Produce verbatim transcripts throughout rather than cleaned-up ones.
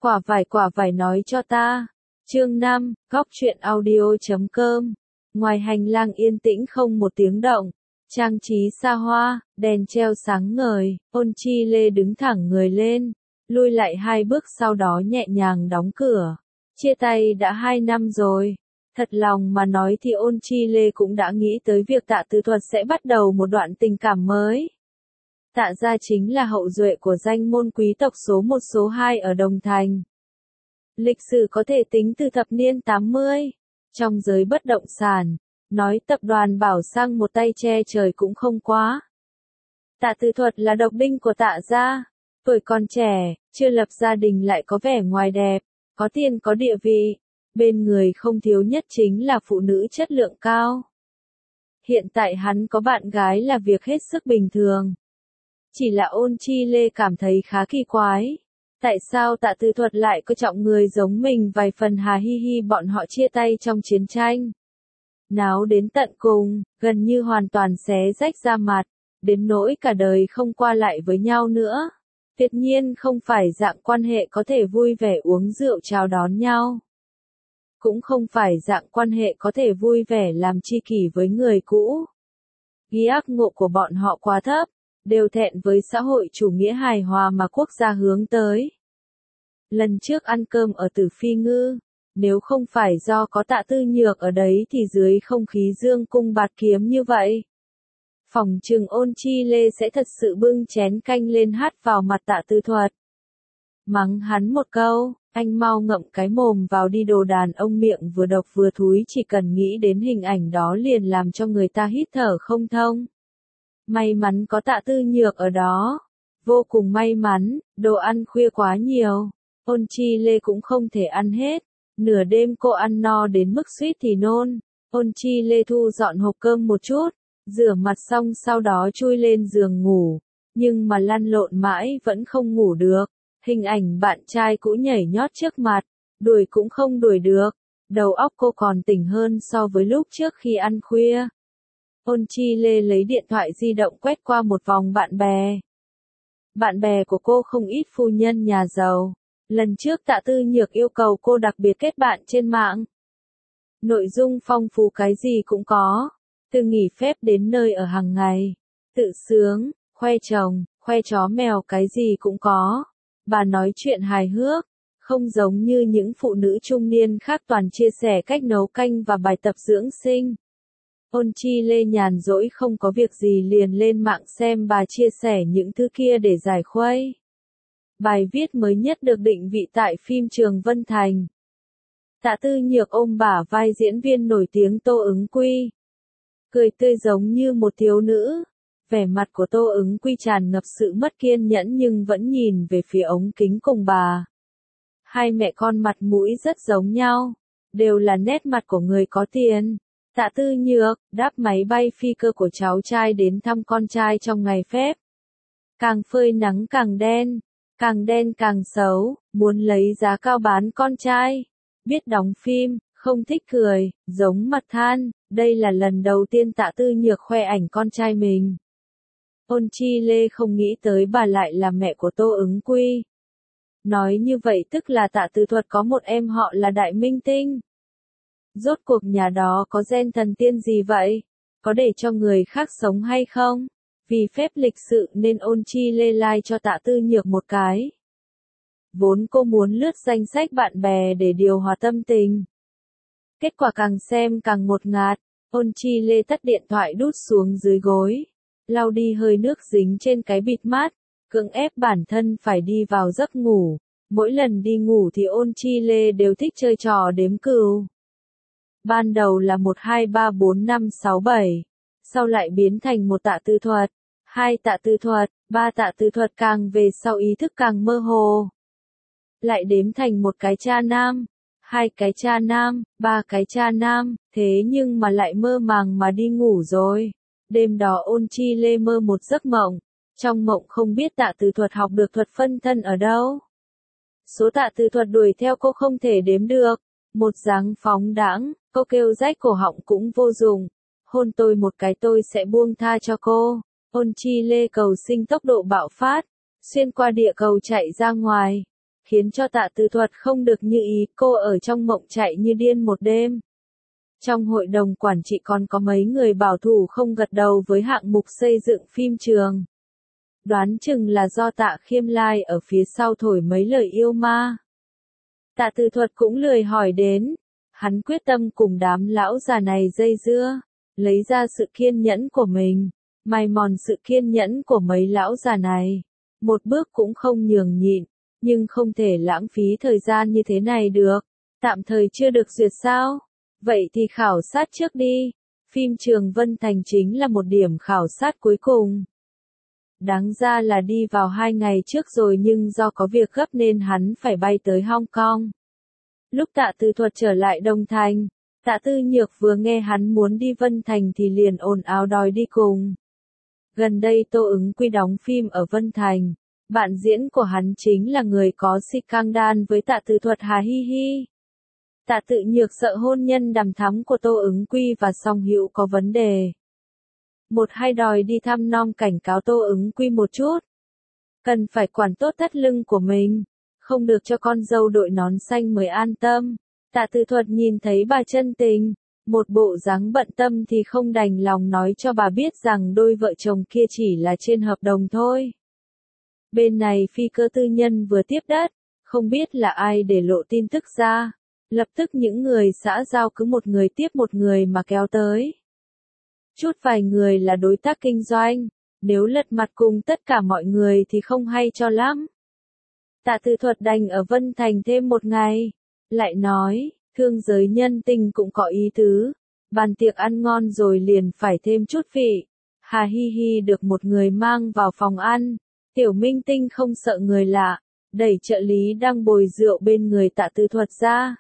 Quả vải quả vải nói cho ta. Chương năm, góc truyện audio chấm com. Ngoài hành lang yên tĩnh không một tiếng động, trang trí xa hoa, đèn treo sáng ngời, Ôn Chi Lê đứng thẳng người lên, lui lại hai bước sau đó nhẹ nhàng đóng cửa. Chia tay đã hai năm rồi. Thật lòng mà nói thì Ôn Chi Lê cũng đã nghĩ tới việc Tạ Tư Thuật sẽ bắt đầu một đoạn tình cảm mới. Tạ gia chính là hậu duệ của danh môn quý tộc số một số hai ở Đồng Thành. Lịch sử có thể tính từ thập niên tám mươi. Trong giới bất động sản, nói tập đoàn Bảo Sang một tay che trời cũng không quá. Tạ Tư Thuật là độc đinh của Tạ gia. Tuổi còn trẻ, chưa lập gia đình lại có vẻ ngoài đẹp, có tiền có địa vị. Bên người không thiếu nhất chính là phụ nữ chất lượng cao. Hiện tại hắn có bạn gái là việc hết sức bình thường. Chỉ là Ôn Chi Lê cảm thấy khá kỳ quái. Tại sao Tạ Tư Thuật lại coi trọng người giống mình vài phần hà hi hi bọn họ chia tay trong chiến tranh. Náo đến tận cùng, gần như hoàn toàn xé rách da mặt, đến nỗi cả đời không qua lại với nhau nữa. Tuyệt nhiên không phải dạng quan hệ có thể vui vẻ uống rượu chào đón nhau. Cũng không phải dạng quan hệ có thể vui vẻ làm tri kỷ với người cũ. Ghi ác ngộ của bọn họ quá thấp, đều thẹn với xã hội chủ nghĩa hài hòa mà quốc gia hướng tới. Lần trước ăn cơm ở Tử Phi Ngư, nếu không phải do có Tạ Tư Nhược ở đấy thì dưới không khí dương cung bạt kiếm như vậy, phỏng chừng Ôn Chi Lê sẽ thật sự bưng chén canh lên hắt vào mặt Tạ Tư Thuật. Mắng hắn một câu, anh mau ngậm cái mồm vào đi đồ đàn ông miệng vừa độc vừa thúi, chỉ cần nghĩ đến hình ảnh đó liền làm cho người ta hít thở không thông. May mắn có Tạ Tư Nhược ở đó. Vô cùng may mắn, đồ ăn khuya quá nhiều. Ôn Chi Lê cũng không thể ăn hết. Nửa đêm cô ăn no đến mức suýt thì nôn. Ôn Chi Lê thu dọn hộp cơm một chút, rửa mặt xong sau đó chui lên giường ngủ. Nhưng mà lăn lộn mãi vẫn không ngủ được. Hình ảnh bạn trai cũ nhảy nhót trước mặt, đuổi cũng không đuổi được. Đầu óc cô còn tỉnh hơn so với lúc trước khi ăn khuya. Ôn Chi Lê lấy điện thoại di động quét qua một vòng bạn bè. Bạn bè của cô không ít phu nhân nhà giàu. Lần trước Tạ Tư Nhược yêu cầu cô đặc biệt kết bạn trên mạng. Nội dung phong phú cái gì cũng có. Từ nghỉ phép đến nơi ở hàng ngày. Tự sướng, khoe chồng, khoe chó mèo cái gì cũng có. Bà nói chuyện hài hước. Không giống như những phụ nữ trung niên khác toàn chia sẻ cách nấu canh và bài tập dưỡng sinh. Ôn Chi Lê nhàn rỗi không có việc gì liền lên mạng xem bà chia sẻ những thứ kia để giải khuây. Bài viết mới nhất được định vị tại phim Trường Vân Thành. Tạ Tư Nhược ôm bả vai diễn viên nổi tiếng Tô Ứng Quy. Cười tươi giống như một thiếu nữ. Vẻ mặt của Tô Ứng Quy tràn ngập sự mất kiên nhẫn nhưng vẫn nhìn về phía ống kính cùng bà. Hai mẹ con mặt mũi rất giống nhau. Đều là nét mặt của người có tiền. Tạ Tư Nhược đáp máy bay phi cơ của cháu trai đến thăm con trai trong ngày phép. Càng phơi nắng càng đen, càng đen càng xấu, muốn lấy giá cao bán con trai. Biết đóng phim, không thích cười, giống mặt than. Đây là lần đầu tiên Tạ Tư Nhược khoe ảnh con trai mình. Ôn Chi Lê không nghĩ tới bà lại là mẹ của Tô Ứng Quy. Nói như vậy tức là Tạ Tư Thuật có một em họ là đại minh tinh. Rốt cuộc nhà đó có gen thần tiên gì vậy? Có để cho người khác sống hay không? Vì phép lịch sự nên Ôn Chi Lê like cho Tạ Tư Nhược một cái. Vốn cô muốn lướt danh sách bạn bè để điều hòa tâm tình. Kết quả càng xem càng ngột ngạt, Ôn Chi Lê tắt điện thoại đút xuống dưới gối. Lau đi hơi nước dính trên cái bịt mắt, cưỡng ép bản thân phải đi vào giấc ngủ. Mỗi lần đi ngủ thì Ôn Chi Lê đều thích chơi trò đếm cừu. Ban đầu là một hai ba bốn năm sáu bảy, sau lại biến thành một Tạ Tư Thuật, hai Tạ Tư Thuật, ba Tạ Tư Thuật, càng về sau ý thức càng mơ hồ. Lại đếm thành một cái cha nam, hai cái cha nam, ba cái cha nam, thế nhưng mà lại mơ màng mà đi ngủ rồi. Đêm đó Ôn Chi Lê mơ một giấc mộng, trong mộng không biết Tạ Tư Thuật học được thuật phân thân ở đâu. Số Tạ Tư Thuật đuổi theo cô không thể đếm được, một dáng phóng đãng. Cô kêu rách cổ họng cũng vô dụng. Hôn tôi một cái tôi sẽ buông tha cho cô. Ôn Chi Lê cầu sinh tốc độ bạo phát. Xuyên qua địa cầu chạy ra ngoài. khiến cho Tạ Tư Thuật không được như ý, cô ở trong mộng chạy như điên một đêm. Trong hội đồng quản trị còn có mấy người bảo thủ không gật đầu với hạng mục xây dựng phim trường. Đoán chừng là do Tạ Khiêm Lai ở phía sau thổi mấy lời yêu ma. Tạ Tư Thuật cũng lười hỏi đến, hắn quyết tâm cùng đám lão già này dây dưa, lấy ra sự kiên nhẫn của mình, mài mòn sự kiên nhẫn của mấy lão già này, một bước cũng không nhường nhịn, nhưng không thể lãng phí thời gian như thế này được, tạm thời chưa được duyệt sao? Vậy thì khảo sát trước đi, phim trường Vân Thành chính là một điểm khảo sát cuối cùng. Đáng ra là đi vào hai ngày trước rồi nhưng do có việc gấp nên hắn phải bay tới Hong Kong. Lúc Tạ Tư Thuật trở lại Đông Thành, Tạ Tư Nhược vừa nghe hắn muốn đi Vân Thành thì liền ồn ào đòi đi cùng. Gần đây Tô Ứng Quy đóng phim ở Vân Thành, bạn diễn của hắn chính là người có scandal với Tạ Tư Thuật Hà Hi Hi. Tạ Tự Nhược sợ hôn nhân đằm thắm của Tô Ứng Quy và Song Hữu có vấn đề. Một hai đòi đi thăm nom cảnh cáo Tô Ứng Quy một chút. Cần phải quản tốt thắt lưng của mình, không được cho con dâu đội nón xanh mới an tâm. Tạ Tư Thuật nhìn thấy bà chân tình, một bộ dáng bận tâm thì không đành lòng nói cho bà biết rằng đôi vợ chồng kia chỉ là trên hợp đồng thôi. Bên này phi cơ tư nhân vừa tiếp đất, không biết là ai để lộ tin tức ra. Lập tức những người xã giao cứ một người tiếp một người mà kéo tới. Chút vài người là đối tác kinh doanh, nếu lật mặt cùng tất cả mọi người thì không hay cho lắm. Tạ Tư Thuật đành ở Vân Thành thêm một ngày, lại nói, thương giới nhân tình cũng có ý tứ, bàn tiệc ăn ngon rồi liền phải thêm chút vị. Hà Hi Hi được một người mang vào phòng ăn, Tiểu Minh Tinh không sợ người lạ, đẩy trợ lý đang bồi rượu bên người Tạ Tư Thuật ra.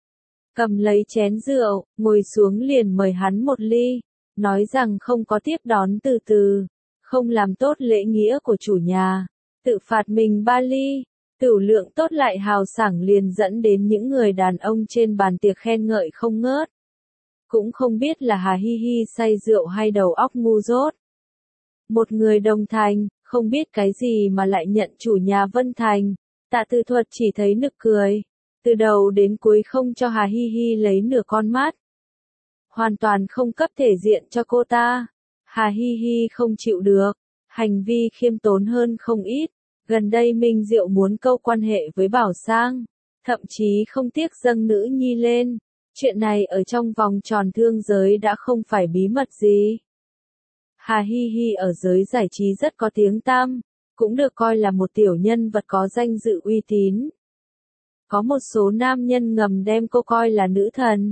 Cầm lấy chén rượu, ngồi xuống liền mời hắn một ly, nói rằng không có tiếp đón từ từ, không làm tốt lễ nghĩa của chủ nhà, tự phạt mình ba ly, tửu lượng tốt lại hào sảng liền dẫn đến những người đàn ông trên bàn tiệc khen ngợi không ngớt. Cũng không biết là Hà Hi Hi say rượu hay đầu óc ngu dốt. Một người Đồng Thành, không biết cái gì mà lại nhận chủ nhà Vân Thành, Tạ Tư Thuật chỉ thấy nực cười. Từ đầu đến cuối không cho Hà Hi Hi lấy nửa con mắt. Hoàn toàn không cấp thể diện cho cô ta. Hà Hi Hi không chịu được. Hành vi khiêm tốn hơn không ít. Gần đây Minh Diệu muốn câu quan hệ với Bảo Sang. Thậm chí không tiếc dâng nữ nhi lên. Chuyện này ở trong vòng tròn thương giới đã không phải bí mật gì. Hà Hi Hi ở giới giải trí rất có tiếng tăm. Cũng được coi là một tiểu nhân vật có danh dự uy tín. Có một số nam nhân ngầm đem cô coi là nữ thần.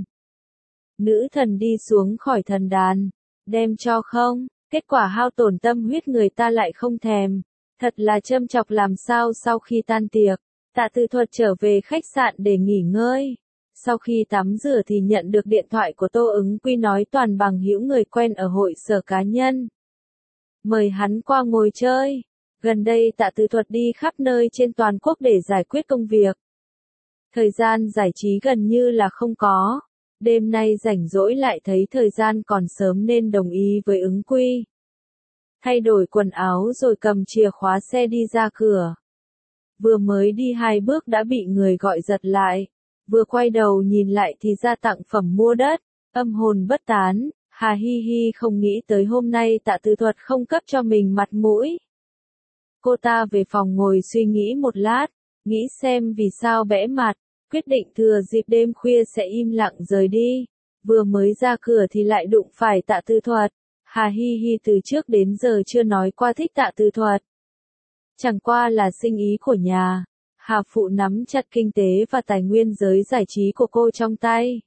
Nữ thần đi xuống khỏi thần đàn, đem cho không, kết quả hao tổn tâm huyết người ta lại không thèm. Thật là châm chọc làm sao. Sau khi tan tiệc, Tạ Tư Thuật trở về khách sạn để nghỉ ngơi. Sau khi tắm rửa thì nhận được điện thoại của Tô Ứng Quy nói toàn bằng hữu người quen ở hội sở cá nhân. Mời hắn qua ngồi chơi. Gần đây Tạ Tư Thuật đi khắp nơi trên toàn quốc để giải quyết công việc. Thời gian giải trí gần như là không có. Đêm nay rảnh rỗi lại thấy thời gian còn sớm nên đồng ý với Ứng Quy. Thay đổi quần áo rồi cầm chìa khóa xe đi ra cửa. Vừa mới đi hai bước đã bị người gọi giật lại. Vừa quay đầu nhìn lại thì ra tặng phẩm mua đất. Âm hồn bất tán, Hà Hi Hi không nghĩ tới hôm nay Tạ Tư Thuật không cấp cho mình mặt mũi. Cô ta về phòng ngồi suy nghĩ một lát, nghĩ xem vì sao bẽ mặt. Quyết định thừa dịp đêm khuya sẽ im lặng rời đi. Vừa mới ra cửa thì lại đụng phải Tạ Tư Thuật. Hà Hi Hi từ trước đến giờ chưa nói qua thích Tạ Tư Thuật. Chẳng qua là sinh ý của nhà. Hà Phụ nắm chặt kinh tế và tài nguyên giới giải trí của cô trong tay.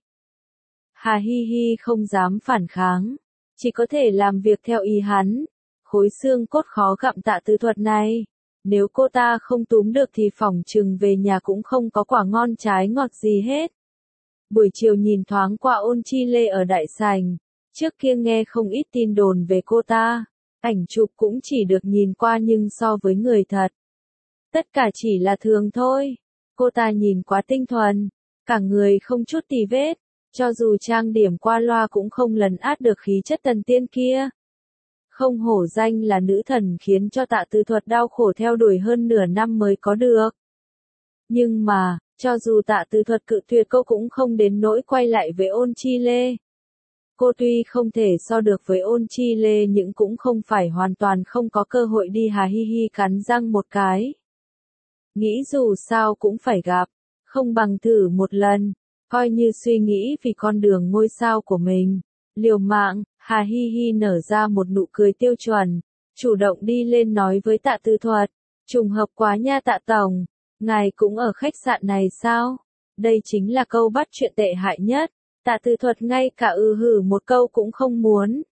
Hà Hi Hi không dám phản kháng. Chỉ có thể làm việc theo ý hắn. Khối xương cốt khó gặm Tạ Tư Thuật này. Nếu cô ta không túm được thì phỏng chừng về nhà cũng không có quả ngon trái ngọt gì hết. Buổi chiều nhìn thoáng qua Ôn Chi Lê ở đại sảnh. Trước kia nghe không ít tin đồn về cô ta. Ảnh chụp cũng chỉ được nhìn qua nhưng so với người thật. Tất cả chỉ là thường thôi. Cô ta nhìn quá tinh thuần. Cả người không chút tì vết. Cho dù trang điểm qua loa cũng không lấn át được khí chất thần tiên kia. Không hổ danh là nữ thần khiến cho Tạ Tư Thuật đau khổ theo đuổi hơn nửa năm mới có được. Nhưng mà, cho dù Tạ Tư Thuật cự tuyệt cô cũng không đến nỗi quay lại với Ôn Chi Lê. Cô tuy không thể so được với Ôn Chi Lê nhưng cũng không phải hoàn toàn không có cơ hội đi. Hà hi hi cắn răng một cái. Nghĩ dù sao cũng phải gặp, không bằng thử một lần, coi như suy nghĩ vì con đường ngôi sao của mình. Liều mạng, Hà hi hi nở ra một nụ cười tiêu chuẩn, chủ động đi lên nói với Tạ Tư Thuật. Trùng hợp quá nha Tạ Tổng, ngài cũng ở khách sạn này sao? Đây chính là câu bắt chuyện tệ hại nhất. Tạ Tư Thuật ngay cả ừ hử một câu cũng không muốn.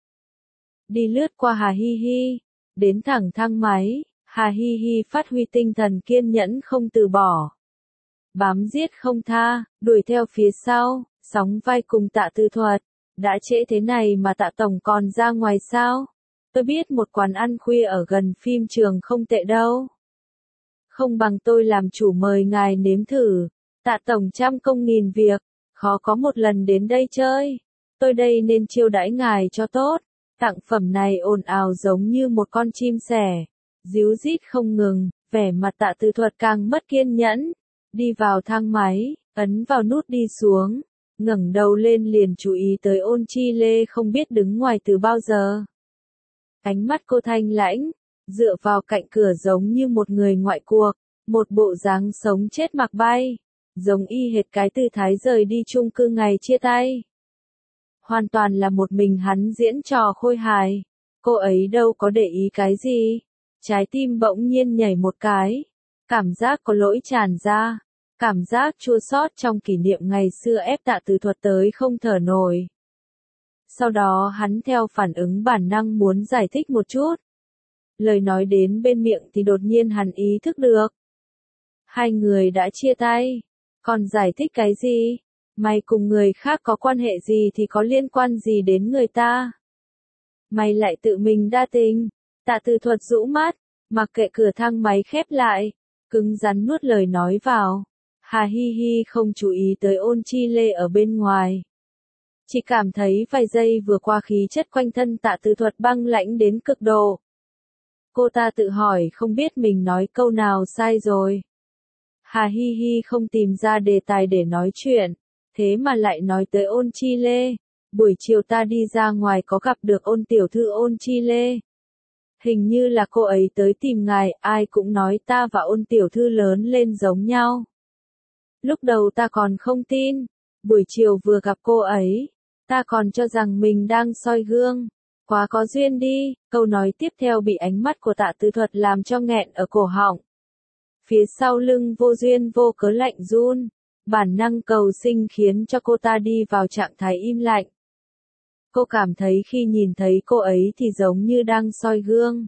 Đi lướt qua Hà hi hi, đến thẳng thang máy, Hà hi hi phát huy tinh thần kiên nhẫn không từ bỏ. Bám giết không tha, đuổi theo phía sau, sóng vai cùng Tạ Tư Thuật. Đã trễ thế này mà Tạ Tổng còn ra ngoài sao? Tôi biết một quán ăn khuya ở gần phim trường không tệ đâu. Không bằng tôi làm chủ mời ngài nếm thử. Tạ Tổng trăm công nghìn việc, khó có một lần đến đây chơi. Tôi đây nên chiêu đãi ngài cho tốt. Tặng phẩm này ồn ào giống như một con chim sẻ, díu dít không ngừng, vẻ mặt Tạ Tư Thuật càng mất kiên nhẫn. Đi vào thang máy, ấn vào nút đi xuống, ngẩng đầu lên liền chú ý tới Ôn Chi Lê không biết đứng ngoài từ bao giờ. Ánh mắt cô thanh lãnh, dựa vào cạnh cửa giống như một người ngoại cuộc, một bộ dáng sống chết mặc bay, giống y hệt cái tư thái rời đi chung cư ngày chia tay. Hoàn toàn là một mình hắn diễn trò khôi hài, cô ấy đâu có để ý cái gì. Trái tim bỗng nhiên nhảy một cái, cảm giác có lỗi tràn ra, cảm giác chua xót trong kỷ niệm ngày xưa ép Tạ Tư Thuật tới không thở nổi. Sau đó hắn theo phản ứng bản năng muốn giải thích một chút. Lời nói đến bên miệng thì đột nhiên hắn ý thức được. Hai người đã chia tay, còn giải thích cái gì? Mày cùng người khác có quan hệ gì thì có liên quan gì đến người ta? Mày lại tự mình đa tình. Tạ Tư Thuật rũ mắt, mặc kệ cửa thang máy khép lại, cứng rắn nuốt lời nói vào. Hà hi hi không chú ý tới Ôn Chi Lê ở bên ngoài. Chỉ cảm thấy vài giây vừa qua khí chất quanh thân Tạ Tư Thuật băng lãnh đến cực độ. Cô ta tự hỏi không biết mình nói câu nào sai rồi. Hà hi hi không tìm ra đề tài để nói chuyện, thế mà lại nói tới Ôn Chi Lê. Buổi chiều ta đi ra ngoài có gặp được Ôn tiểu thư Ôn Chi Lê. Hình như là cô ấy tới tìm ngài, ai cũng nói ta và Ôn tiểu thư lớn lên giống nhau. Lúc đầu ta còn không tin, buổi chiều vừa gặp cô ấy, ta còn cho rằng mình đang soi gương. Quá có duyên đi, câu nói tiếp theo bị ánh mắt của Tạ Tư Thuật làm cho nghẹn ở cổ họng. Phía sau lưng vô duyên vô cớ lạnh run, bản năng cầu sinh khiến cho cô ta đi vào trạng thái im lặng. Cô cảm thấy khi nhìn thấy cô ấy thì giống như đang soi gương.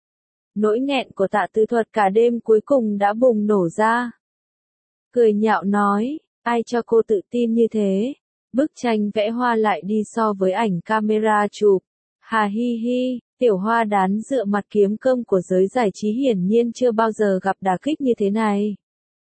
Nỗi nghẹn của Tạ Tư Thuật cả đêm cuối cùng đã bùng nổ ra. Cười nhạo nói, ai cho cô tự tin như thế? Bức tranh vẽ hoa lại đi so với ảnh camera chụp. Hà hi hi, tiểu hoa đán dựa mặt kiếm cơm của giới giải trí hiển nhiên chưa bao giờ gặp đả kích như thế này.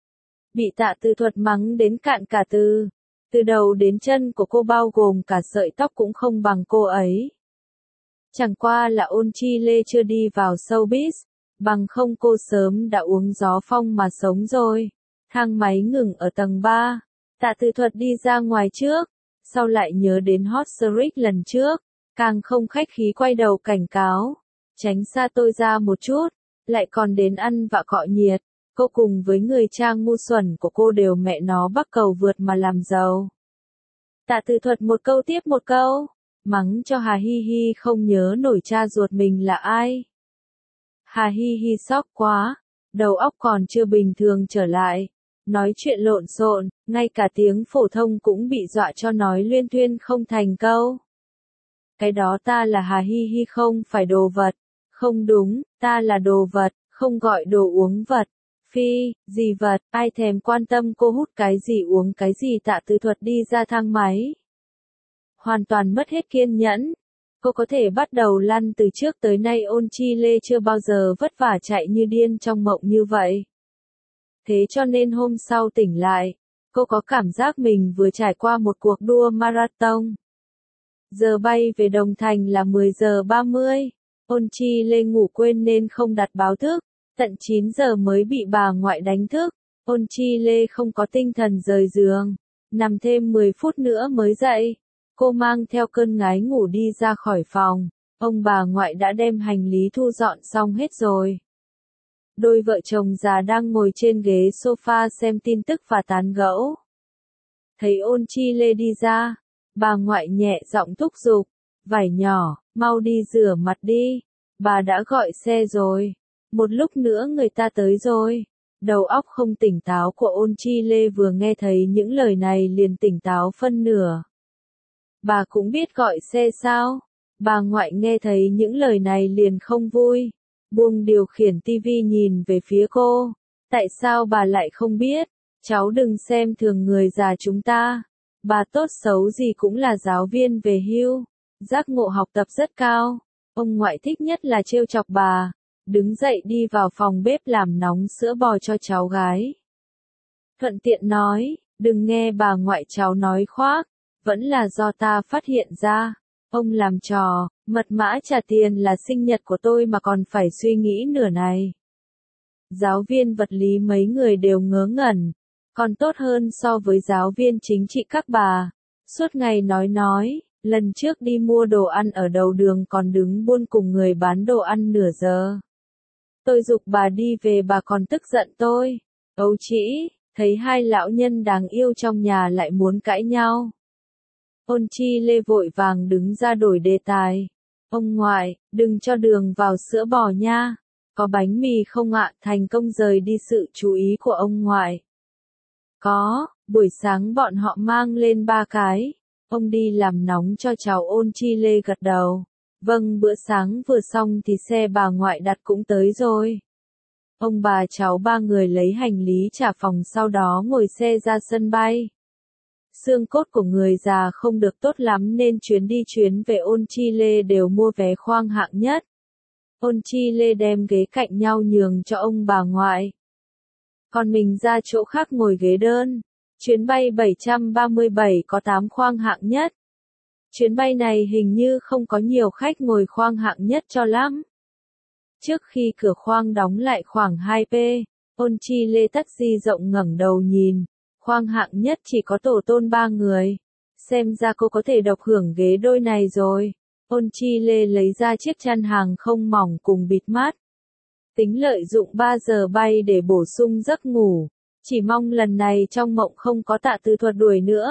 Bị Tạ Tư Thuật mắng đến cạn cả từ. Từ đầu đến chân của cô bao gồm cả sợi tóc cũng không bằng cô ấy. Chẳng qua là Ôn Chi Lê chưa đi vào showbiz, bằng không cô sớm đã uống gió phong mà sống rồi. Thang máy ngừng ở tầng ba, Tạ Tư Thuật đi ra ngoài trước, sau lại nhớ đến hot streak lần trước, càng không khách khí quay đầu cảnh cáo, tránh xa tôi ra một chút, lại còn đến ăn vạ cọ nhiệt, cô cùng với người cha ngu xuẩn của cô đều mẹ nó bắc cầu vượt mà làm giàu. Tạ Tư Thuật một câu tiếp một câu, mắng cho Hà hi hi không nhớ nổi cha ruột mình là ai. Hà hi hi sốc quá, đầu óc còn chưa bình thường trở lại. Nói chuyện lộn xộn, ngay cả tiếng phổ thông cũng bị dọa cho nói luyên thuyên không thành câu. Cái đó ta là Hà hi hi không phải đồ vật. Không đúng, ta là đồ vật, không gọi đồ uống vật. Phi, gì vật, ai thèm quan tâm cô hút cái gì uống cái gì. Tạ Tư Thuật đi ra thang máy. Hoàn toàn mất hết kiên nhẫn. Cô có thể bắt đầu lăn từ trước tới nay. Ôn Chi Lê chưa bao giờ vất vả chạy như điên trong mộng như vậy. Thế cho nên hôm sau tỉnh lại, cô có cảm giác mình vừa trải qua một cuộc đua marathon. Giờ bay về Đồng Thành là mười giờ ba mươi. Ôn Chi Lê ngủ quên nên không đặt báo thức, tận chín giờ mới bị bà ngoại đánh thức. Ôn Chi Lê không có tinh thần rời giường, nằm thêm mười phút nữa mới dậy. Cô mang theo cơn ngái ngủ đi ra khỏi phòng, ông bà ngoại đã đem hành lý thu dọn xong hết rồi. Đôi vợ chồng già đang ngồi trên ghế sofa xem tin tức và tán gẫu. Thấy Ôn Chi Lê đi ra, bà ngoại nhẹ giọng thúc giục, "Vải nhỏ, mau đi rửa mặt đi, bà đã gọi xe rồi, một lúc nữa người ta tới rồi." Đầu óc không tỉnh táo của Ôn Chi Lê vừa nghe thấy những lời này liền tỉnh táo phân nửa. "Bà cũng biết gọi xe sao?" Bà ngoại nghe thấy những lời này liền không vui, buông điều khiển tivi nhìn về phía cô. "Tại sao bà lại không biết? Cháu đừng xem thường người già chúng ta. Bà tốt xấu gì cũng là giáo viên về hưu, giác ngộ học tập rất cao." Ông ngoại thích nhất là trêu chọc bà. Đứng dậy đi vào phòng bếp làm nóng sữa bò cho cháu gái. Thuận tiện nói, "Đừng nghe bà ngoại cháu nói khoác, vẫn là do ta phát hiện ra. Ông làm trò, mật mã trả tiền là sinh nhật của tôi mà còn phải suy nghĩ nửa này." Giáo viên vật lý mấy người đều ngớ ngẩn, còn tốt hơn so với giáo viên chính trị các bà. Suốt ngày nói nói, lần trước đi mua đồ ăn ở đầu đường còn đứng buôn cùng người bán đồ ăn nửa giờ. Tôi giục bà đi về bà còn tức giận tôi. Ấu trĩ, thấy hai lão nhân đáng yêu trong nhà lại muốn cãi nhau. Ôn Chi Lê vội vàng đứng ra đổi đề tài. "Ông ngoại, đừng cho đường vào sữa bò nha. Có bánh mì không ạ?" Thành công rời đi sự chú ý của ông ngoại. "Có, buổi sáng bọn họ mang lên ba cái. Ông đi làm nóng cho cháu." Ôn Chi Lê gật đầu. "Vâng, bữa sáng vừa xong thì xe bà ngoại đặt cũng tới rồi." Ông bà cháu ba người lấy hành lý trả phòng sau đó ngồi xe ra sân bay. Xương cốt của người già không được tốt lắm nên chuyến đi chuyến về Ôn Chi Lê đều mua vé khoang hạng nhất. Ôn Chi Lê đem ghế cạnh nhau nhường cho ông bà ngoại. Còn mình ra chỗ khác ngồi ghế đơn. Chuyến bay bảy trăm ba mươi bảy có tám khoang hạng nhất. Chuyến bay này hình như không có nhiều khách ngồi khoang hạng nhất cho lắm. Trước khi cửa khoang đóng lại khoảng hai pê, Ôn Chi Lê tắt di rộng ngẩng đầu nhìn, khoang hạng nhất chỉ có tổ tôn ba người. Xem ra cô có thể độc hưởng ghế đôi này rồi. Ôn Chi Lê lấy ra chiếc chăn hàng không mỏng cùng bịt mắt. Tính lợi dụng ba giờ bay để bổ sung giấc ngủ. Chỉ mong lần này trong mộng không có Tạ Từ Thuật đuổi nữa.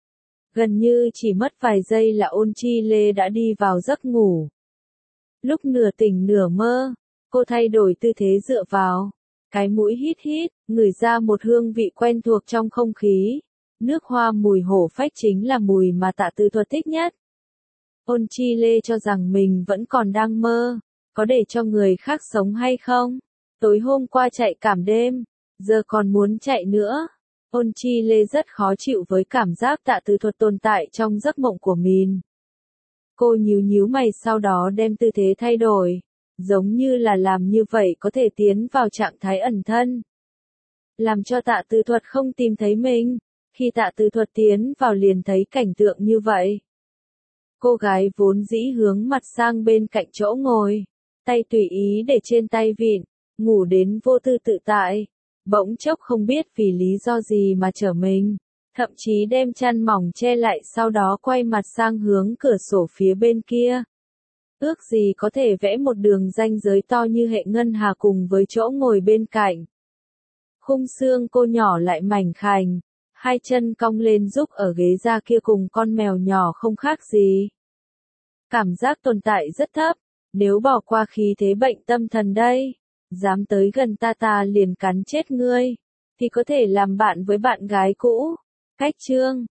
Gần như chỉ mất vài giây là Ôn Chi Lê đã đi vào giấc ngủ. Lúc nửa tỉnh nửa mơ, cô thay đổi tư thế dựa vào. Cái mũi hít hít, ngửi ra một hương vị quen thuộc trong không khí. Nước hoa mùi hổ phách chính là mùi mà Tạ Từ Thuật thích nhất. Ôn Chi Lê cho rằng mình vẫn còn đang mơ. Có để cho người khác sống hay không? Tối hôm qua chạy cảm đêm, giờ còn muốn chạy nữa. Ôn Chi Lê rất khó chịu với cảm giác Tạ Từ Thuật tồn tại trong giấc mộng của mình. Cô nhíu nhíu mày sau đó đem tư thế thay đổi, giống như là làm như vậy có thể tiến vào trạng thái ẩn thân. Làm cho Tạ Từ Thuật không tìm thấy mình, khi Tạ Từ Thuật tiến vào liền thấy cảnh tượng như vậy. Cô gái vốn dĩ hướng mặt sang bên cạnh chỗ ngồi, tay tùy ý để trên tay vịn, ngủ đến vô tư tự tại. Bỗng chốc không biết vì lý do gì mà trở mình, thậm chí đem chăn mỏng che lại sau đó quay mặt sang hướng cửa sổ phía bên kia. Ước gì có thể vẽ một đường ranh giới to như hệ ngân hà cùng với chỗ ngồi bên cạnh. Khung xương cô nhỏ lại mảnh khảnh, hai chân cong lên giúp ở ghế da kia cùng con mèo nhỏ không khác gì. Cảm giác tồn tại rất thấp, nếu bỏ qua khí thế bệnh tâm thần đây, dám tới gần ta ta liền cắn chết ngươi, thì có thể làm bạn với bạn gái cũ. Cách chương